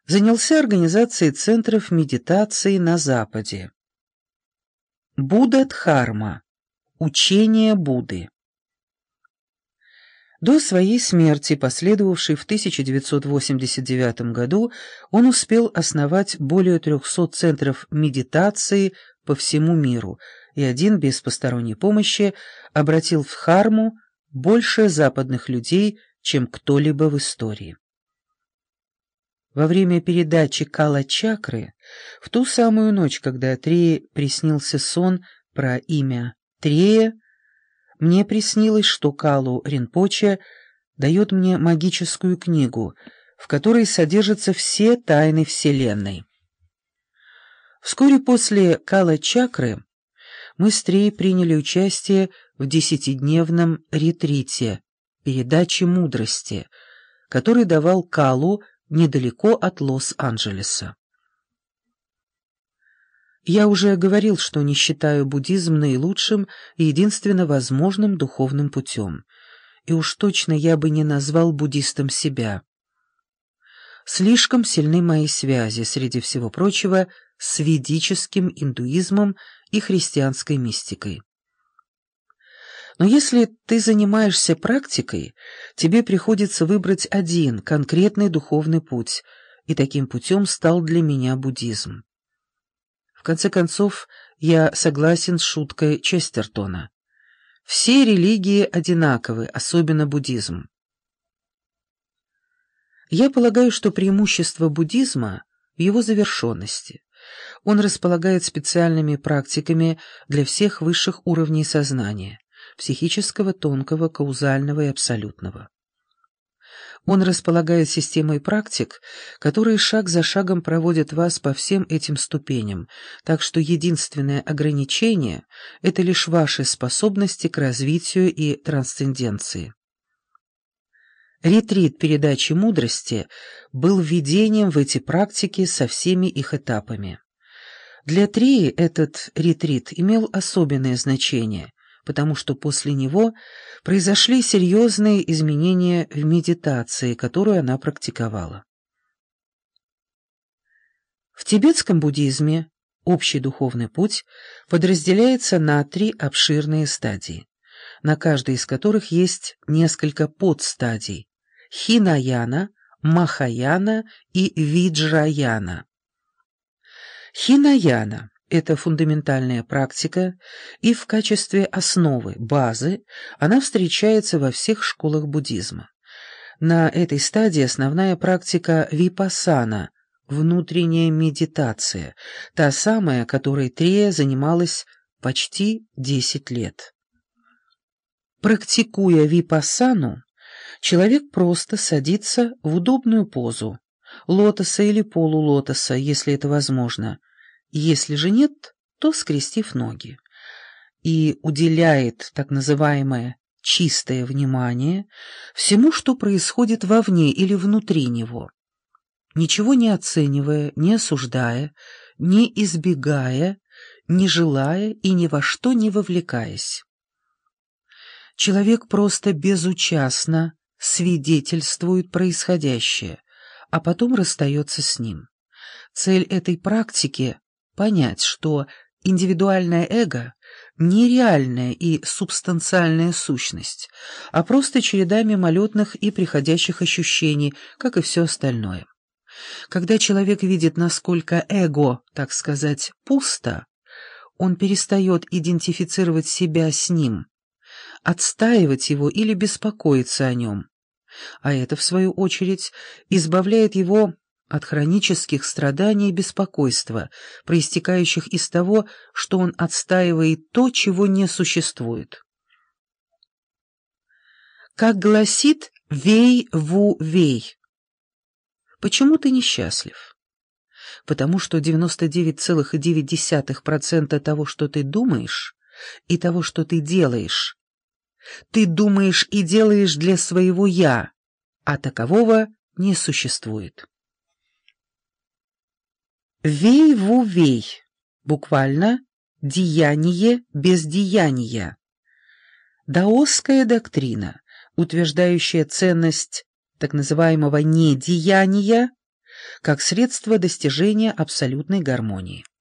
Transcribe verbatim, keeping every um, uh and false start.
занялся организацией центров медитации на Западе. Будда-дхарма. Учение Будды. До своей смерти, последовавшей в тысяча девятьсот восемьдесят девятом году, он успел основать более трехсот центров медитации по всему миру, и один без посторонней помощи обратил в дхарму больше западных людей, чем кто-либо в истории. Во время передачи Кала-чакры, в ту самую ночь, когда Трее приснился сон про имя Трея, мне приснилось, что Калу Ринпоче дает мне магическую книгу, в которой содержатся все тайны Вселенной. Вскоре после Кала-чакры мы с Треей приняли участие в десятидневном ретрите, передаче мудрости, который давал Калу недалеко от Лос-Анджелеса. Я уже говорил, что не считаю буддизм наилучшим и единственно возможным духовным путем, и уж точно я бы не назвал буддистом себя. Слишком сильны мои связи, среди всего прочего, с ведическим индуизмом и христианской мистикой. Но если ты занимаешься практикой, тебе приходится выбрать один конкретный духовный путь, и таким путем стал для меня буддизм. В конце концов, я согласен с шуткой Честертона. Все религии одинаковы, особенно буддизм. Я полагаю, что преимущество буддизма в его завершенности. Он располагает специальными практиками для всех высших уровней сознания. Психического, тонкого, каузального и абсолютного. Он располагает системой практик, которые шаг за шагом проводят вас по всем этим ступеням, так что единственное ограничение — это лишь ваши способности к развитию и трансценденции. Ретрит передачи мудрости был введением в эти практики со всеми их этапами. Для Треи этот ретрит имел особенное значение, потому что после него произошли серьезные изменения в медитации, которую она практиковала. В тибетском буддизме общий духовный путь подразделяется на три обширные стадии, на каждой из которых есть несколько подстадий – хинаяна, махаяна и виджраяна. Хинаяна – это фундаментальная практика, и в качестве основы, базы, она встречается во всех школах буддизма. На этой стадии основная практика випассана, внутренняя медитация, та самая, которой Трея занималась почти десять лет. Практикуя випассану, человек просто садится в удобную позу, лотоса или полулотоса, если это возможно. Если же нет, то скрестив ноги, и уделяет так называемое чистое внимание всему, что происходит вовне или внутри него, ничего не оценивая, не осуждая, не избегая, не желая и ни во что не вовлекаясь. Человек просто безучастно свидетельствует происходящее, а потом расстается с ним. Цель этой практики — понять, что индивидуальное эго — не реальная и субстанциальная сущность, а просто череда мимолетных и приходящих ощущений, как и все остальное. Когда человек видит, насколько эго, так сказать, пусто, он перестает идентифицировать себя с ним, отстаивать его или беспокоиться о нем, а это, в свою очередь, избавляет его от хронических страданий и беспокойства, проистекающих из того, что он отстаивает то, чего не существует. Как гласит Вей Ву Вей, почему ты несчастлив? Потому что девяносто девять целых девять десятых процента того, что ты думаешь, и того, что ты делаешь, ты думаешь и делаешь для своего «я», а такового не существует. Вей-ву-вей, буквально «деяние без деяния». Даосская доктрина, утверждающая ценность так называемого недеяния, как средство достижения абсолютной гармонии.